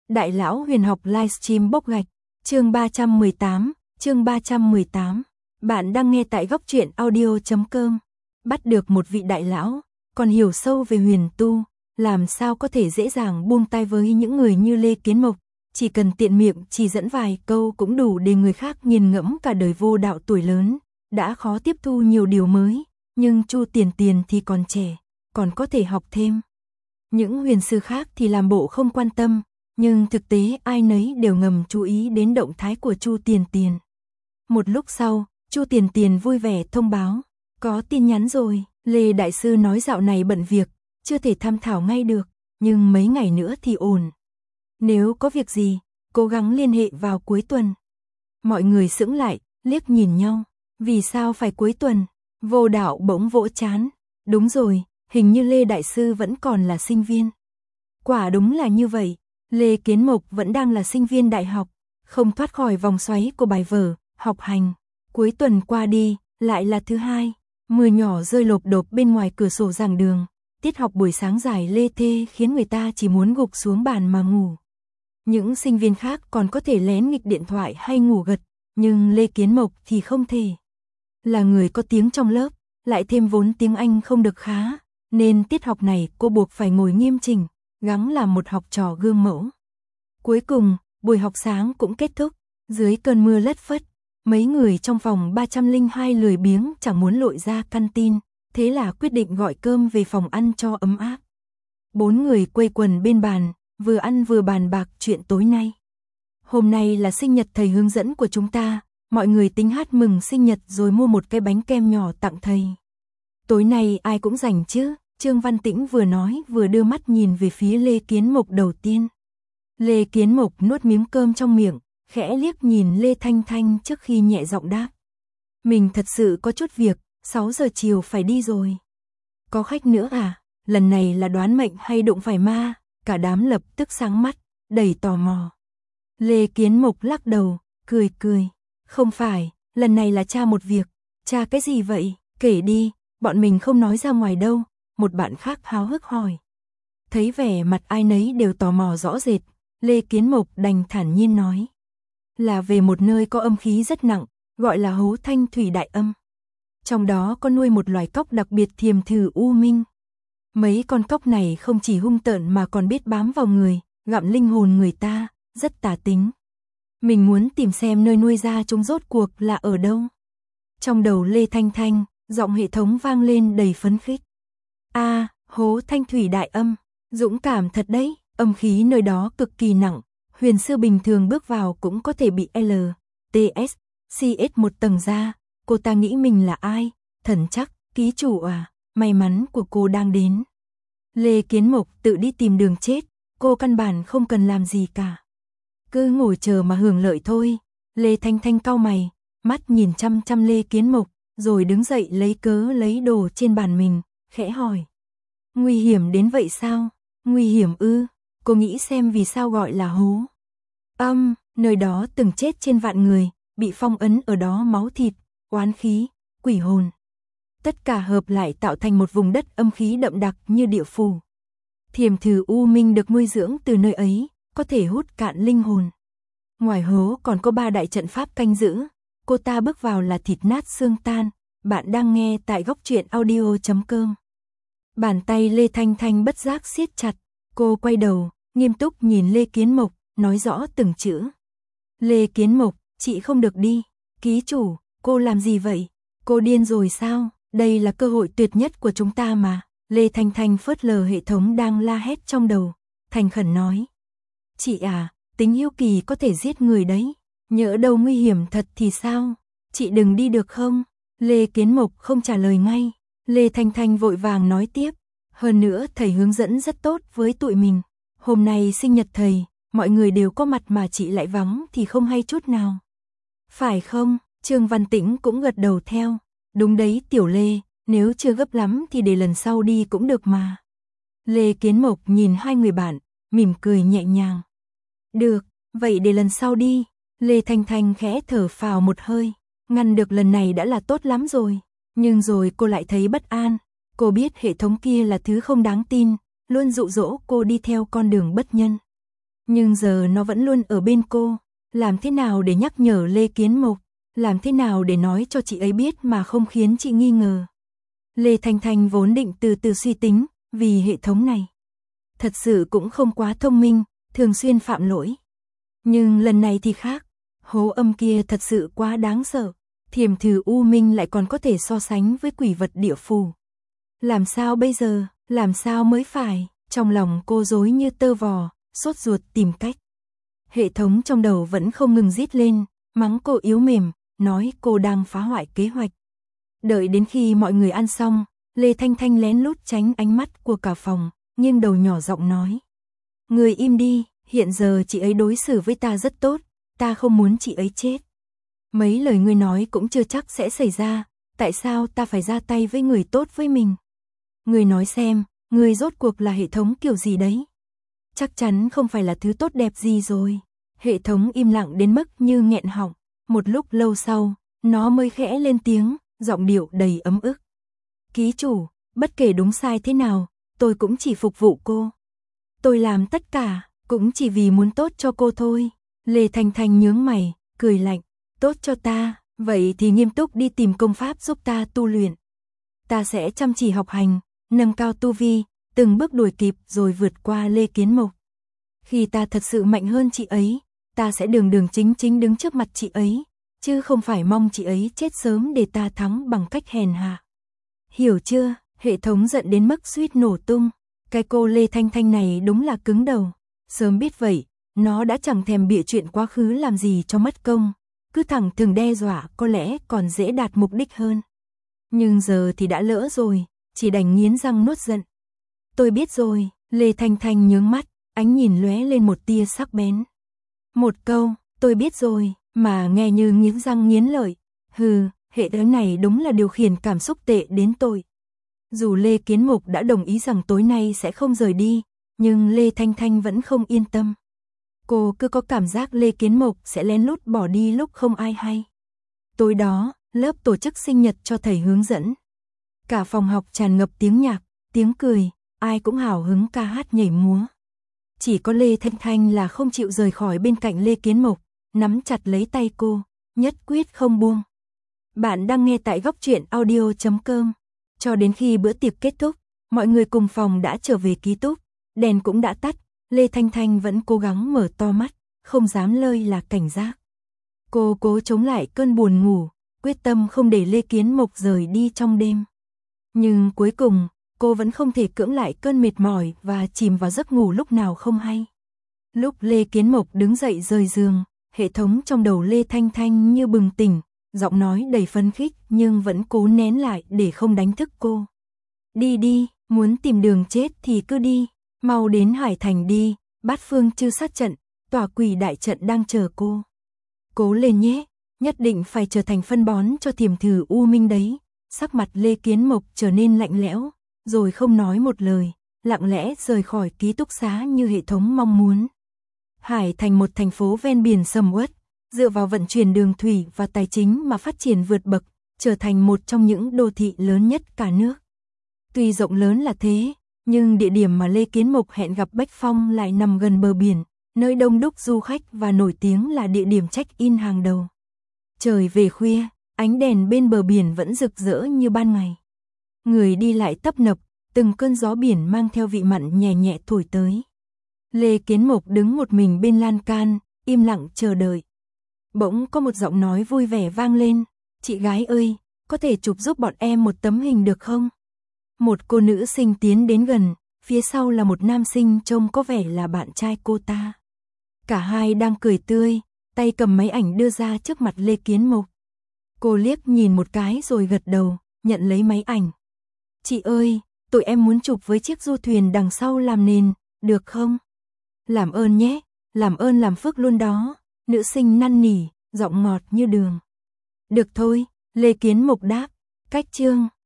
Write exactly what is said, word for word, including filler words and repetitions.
Đại lão huyền học livestream bốc gạch, chương ba trăm mười tám, chương ba trăm mười tám. Bạn đang nghe tại góc truyện audio chấm com. Bắt được một vị đại lão, còn hiểu sâu về huyền tu, làm sao có thể dễ dàng buông tay với những người như Lê Kiến Mộc, chỉ cần tiện miệng chỉ dẫn vài câu cũng đủ để người khác nghiền ngẫm cả đời vô đạo tuổi lớn, đã khó tiếp thu nhiều điều mới, nhưng Chu Tiền Tiền thì còn trẻ, còn có thể học thêm. Những huyền sư khác thì làm bộ không quan tâm, nhưng thực tế ai nấy đều ngầm chú ý đến động thái của Chu Tiền Tiền. Một lúc sau, Chu Tiền Tiền vui vẻ thông báo, có tin nhắn rồi, Lê Đại Sư nói dạo này bận việc, chưa thể tham thảo ngay được, nhưng mấy ngày nữa thì ổn. Nếu có việc gì, cố gắng liên hệ vào cuối tuần. Mọi người sững lại, liếc nhìn nhau, vì sao phải cuối tuần? Vô đạo bỗng vỗ chán, đúng rồi, hình như Lê Đại Sư vẫn còn là sinh viên. Quả đúng là như vậy, Lê Kiến Mộc vẫn đang là sinh viên đại học, không thoát khỏi vòng xoáy của bài vở, học hành. Cuối tuần qua đi, lại là thứ hai, mưa nhỏ rơi lộp độp bên ngoài cửa sổ giảng đường, tiết học buổi sáng dài lê thê khiến người ta chỉ muốn gục xuống bàn mà ngủ. Những sinh viên khác còn có thể lén nghịch điện thoại hay ngủ gật, nhưng Lê Kiến Mộc thì không thể. Là người có tiếng trong lớp, lại thêm vốn tiếng Anh không được khá, nên tiết học này cô buộc phải ngồi nghiêm chỉnh, gắng làm một học trò gương mẫu. Cuối cùng, buổi học sáng cũng kết thúc, dưới cơn mưa lất phất, mấy người trong phòng ba trăm lẻ hai lười biếng chẳng muốn lội ra căn tin, thế là quyết định gọi cơm về phòng ăn cho ấm áp. Bốn người quây quần bên bàn, vừa ăn vừa bàn bạc chuyện tối nay. Hôm nay là sinh nhật thầy hướng dẫn của chúng ta, mọi người tính hát mừng sinh nhật rồi mua một cái bánh kem nhỏ tặng thầy. Tối nay ai cũng rảnh chứ? Trương Văn Tĩnh vừa nói vừa đưa mắt nhìn về phía Lê Kiến Mộc đầu tiên. Lê Kiến Mộc nuốt miếng cơm trong miệng, khẽ liếc nhìn Lê Thanh Thanh trước khi nhẹ giọng đáp. Mình thật sự có chút việc, sáu giờ chiều phải đi rồi. Có khách nữa à? Lần này là đoán mệnh hay đụng phải ma? Cả đám lập tức sáng mắt, đầy tò mò. Lê Kiến Mộc lắc đầu, cười cười. Không phải, lần này là tra một việc. Tra cái gì vậy? Kể đi, bọn mình không nói ra ngoài đâu. Một bạn khác háo hức hỏi. Thấy vẻ mặt ai nấy đều tò mò rõ rệt, Lê Kiến Mộc đành thản nhiên nói. Là về một nơi có âm khí rất nặng, gọi là Hố Thanh Thủy Đại Âm. Trong đó có nuôi một loài cóc đặc biệt thiềm thử u minh. Mấy con cóc này không chỉ hung tợn mà còn biết bám vào người, gặm linh hồn người ta, rất tà tính. Mình muốn tìm xem nơi nuôi ra chúng rốt cuộc là ở đâu. Trong đầu Lê Thanh Thanh, giọng hệ thống vang lên đầy phấn khích. A, à, Hố Thanh Thủy Đại Âm, dũng cảm thật đấy, âm khí nơi đó cực kỳ nặng, huyền sư bình thường bước vào cũng có thể bị L, T S, C S một tầng ra. Cô ta nghĩ mình là ai? Thần chắc, ký chủ à, may mắn của cô đang đến. Lê Kiến Mộc tự đi tìm đường chết, cô căn bản không cần làm gì cả. Cứ ngồi chờ mà hưởng lợi thôi. Lê Thanh Thanh cau mày, mắt nhìn chăm chăm Lê Kiến Mộc, rồi đứng dậy lấy cớ lấy đồ trên bàn mình, khẽ hỏi. Nguy hiểm đến vậy sao? Nguy hiểm ư? Cô nghĩ xem vì sao gọi là hố. Âm, nơi đó từng chết trên vạn người, bị phong ấn ở đó máu thịt, oán khí, quỷ hồn. Tất cả hợp lại tạo thành một vùng đất âm khí đậm đặc như địa phủ. Thiềm thử u minh được nuôi dưỡng từ nơi ấy, có thể hút cạn linh hồn. Ngoài hố còn có ba đại trận pháp canh giữ, cô ta bước vào là thịt nát xương tan. Bạn đang nghe tại góc truyện audio chấm com. Bàn tay Lê Thanh Thanh bất giác siết chặt, cô quay đầu, nghiêm túc nhìn Lê Kiến Mộc, nói rõ từng chữ. Lê Kiến Mộc, chị không được đi. Ký chủ, cô làm gì vậy? Cô điên rồi sao? Đây là cơ hội tuyệt nhất của chúng ta mà. Lê Thanh Thanh phớt lờ hệ thống đang la hét trong đầu, thành khẩn nói. Chị à, tính hiếu kỳ có thể giết người đấy. Nhỡ đâu nguy hiểm thật thì sao? Chị đừng đi được không? Lê Kiến Mộc không trả lời ngay. Lê Thanh Thanh vội vàng nói tiếp. Hơn nữa thầy hướng dẫn rất tốt với tụi mình. Hôm nay sinh nhật thầy, mọi người đều có mặt mà chị lại vắng thì không hay chút nào. Phải không? Trương Văn Tĩnh cũng gật đầu theo. Đúng đấy Tiểu Lê, nếu chưa gấp lắm thì để lần sau đi cũng được mà. Lê Kiến Mộc nhìn hai người bạn, mỉm cười nhẹ nhàng. Được, vậy để lần sau đi. Lê Thanh Thanh khẽ thở phào một hơi. Ngăn được lần này đã là tốt lắm rồi. Nhưng rồi cô lại thấy bất an. Cô biết hệ thống kia là thứ không đáng tin, luôn dụ dỗ cô đi theo con đường bất nhân. Nhưng giờ nó vẫn luôn ở bên cô. Làm thế nào để nhắc nhở Lê Kiến Mộc? Làm thế nào để nói cho chị ấy biết mà không khiến chị nghi ngờ? Lê Thanh Thanh vốn định từ từ suy tính, vì hệ thống này thật sự cũng không quá thông minh, thường xuyên phạm lỗi. Nhưng lần này thì khác, hố âm kia thật sự quá đáng sợ, Thiểm Thử U Minh lại còn có thể so sánh với quỷ vật địa phủ. Làm sao bây giờ, làm sao mới phải, trong lòng cô rối như tơ vò, sốt ruột tìm cách. Hệ thống trong đầu vẫn không ngừng rít lên, mắng cô yếu mềm, nói cô đang phá hoại kế hoạch. Đợi đến khi mọi người ăn xong, Lê Thanh Thanh lén lút tránh ánh mắt của cả phòng, nghiêng đầu nhỏ giọng nói. Người im đi, hiện giờ chị ấy đối xử với ta rất tốt, ta không muốn chị ấy chết. Mấy lời ngươi nói cũng chưa chắc sẽ xảy ra, tại sao ta phải ra tay với người tốt với mình? Ngươi nói xem, ngươi rốt cuộc là hệ thống kiểu gì đấy? Chắc chắn không phải là thứ tốt đẹp gì rồi. Hệ thống im lặng đến mức như nghẹn họng, một lúc lâu sau, nó mới khẽ lên tiếng, giọng điệu đầy ấm ức. Ký chủ, bất kể đúng sai thế nào, tôi cũng chỉ phục vụ cô. Tôi làm tất cả, cũng chỉ vì muốn tốt cho cô thôi. Lê Thanh Thanh nhướng mày, cười lạnh. Tốt cho ta, vậy thì nghiêm túc đi tìm công pháp giúp ta tu luyện. Ta sẽ chăm chỉ học hành, nâng cao tu vi, từng bước đuổi kịp rồi vượt qua Lê Kiến Mộc. Khi ta thật sự mạnh hơn chị ấy, ta sẽ đường đường chính chính đứng trước mặt chị ấy, chứ không phải mong chị ấy chết sớm để ta thắng bằng cách hèn hạ. Hiểu chưa? Hệ thống giận đến mức suýt nổ tung. Cái cô Lê Thanh Thanh này đúng là cứng đầu. Sớm biết vậy, nó đã chẳng thèm bịa chuyện quá khứ làm gì cho mất công. Cứ thẳng thừng đe dọa có lẽ còn dễ đạt mục đích hơn. Nhưng giờ thì đã lỡ rồi, chỉ đành nghiến răng nuốt giận. Tôi biết rồi, Lê Thanh Thanh nhướng mắt, ánh nhìn lóe lên một tia sắc bén. Một câu, tôi biết rồi, mà nghe như nghiến răng nghiến lợi. Hừ, hệ thống này đúng là điều khiển cảm xúc tệ đến tôi. Dù Lê Kiến Mộc đã đồng ý rằng tối nay sẽ không rời đi, nhưng Lê Thanh Thanh vẫn không yên tâm. Cô cứ có cảm giác Lê Kiến Mộc sẽ lén lút bỏ đi lúc không ai hay. Tối đó, lớp tổ chức sinh nhật cho thầy hướng dẫn. Cả phòng học tràn ngập tiếng nhạc, tiếng cười, ai cũng hào hứng ca hát nhảy múa. Chỉ có Lê Thanh Thanh là không chịu rời khỏi bên cạnh Lê Kiến Mộc, nắm chặt lấy tay cô, nhất quyết không buông. Bạn đang nghe tại góc truyện audio chấm com. Cho đến khi bữa tiệc kết thúc, mọi người cùng phòng đã trở về ký túc, đèn cũng đã tắt, Lê Thanh Thanh vẫn cố gắng mở to mắt, không dám lơi là cảnh giác. Cô cố chống lại cơn buồn ngủ, quyết tâm không để Lê Kiến Mộc rời đi trong đêm. Nhưng cuối cùng, cô vẫn không thể cưỡng lại cơn mệt mỏi và chìm vào giấc ngủ lúc nào không hay. Lúc Lê Kiến Mộc đứng dậy rời giường, hệ thống trong đầu Lê Thanh Thanh như bừng tỉnh, giọng nói đầy phấn khích nhưng vẫn cố nén lại để không đánh thức cô. Đi đi, muốn tìm đường chết thì cứ đi, mau đến Hải Thành đi, Bát Phương Chư Sát trận, tòa quỷ đại trận đang chờ cô. Cố lên nhé, nhất định phải trở thành phân bón cho Thiểm Thử U Minh đấy. Sắc mặt Lê Kiến Mộc trở nên lạnh lẽo, rồi không nói một lời, lặng lẽ rời khỏi ký túc xá như hệ thống mong muốn. Hải Thành một thành phố ven biển sầm uất, dựa vào vận chuyển đường thủy và tài chính mà phát triển vượt bậc, trở thành một trong những đô thị lớn nhất cả nước. Tuy rộng lớn là thế, nhưng địa điểm mà Lê Kiến Mộc hẹn gặp Bách Phong lại nằm gần bờ biển, nơi đông đúc du khách và nổi tiếng là địa điểm check-in hàng đầu. Trời về khuya, ánh đèn bên bờ biển vẫn rực rỡ như ban ngày. Người đi lại tấp nập, từng cơn gió biển mang theo vị mặn nhẹ nhẹ thổi tới. Lê Kiến Mộc đứng một mình bên lan can, im lặng chờ đợi. Bỗng có một giọng nói vui vẻ vang lên, chị gái ơi, có thể chụp giúp bọn em một tấm hình được không? Một cô nữ sinh tiến đến gần, phía sau là một nam sinh trông có vẻ là bạn trai cô ta. Cả hai đang cười tươi, tay cầm máy ảnh đưa ra trước mặt Lê Kiến Mộc. Cô liếc nhìn một cái rồi gật đầu, nhận lấy máy ảnh. Chị ơi, tụi em muốn chụp với chiếc du thuyền đằng sau làm nền, được không? Làm ơn nhé, làm ơn làm phước luôn đó. Nữ sinh năn nỉ, giọng ngọt như đường. Được thôi, Lê Kiến Mộc đáp, cách chương.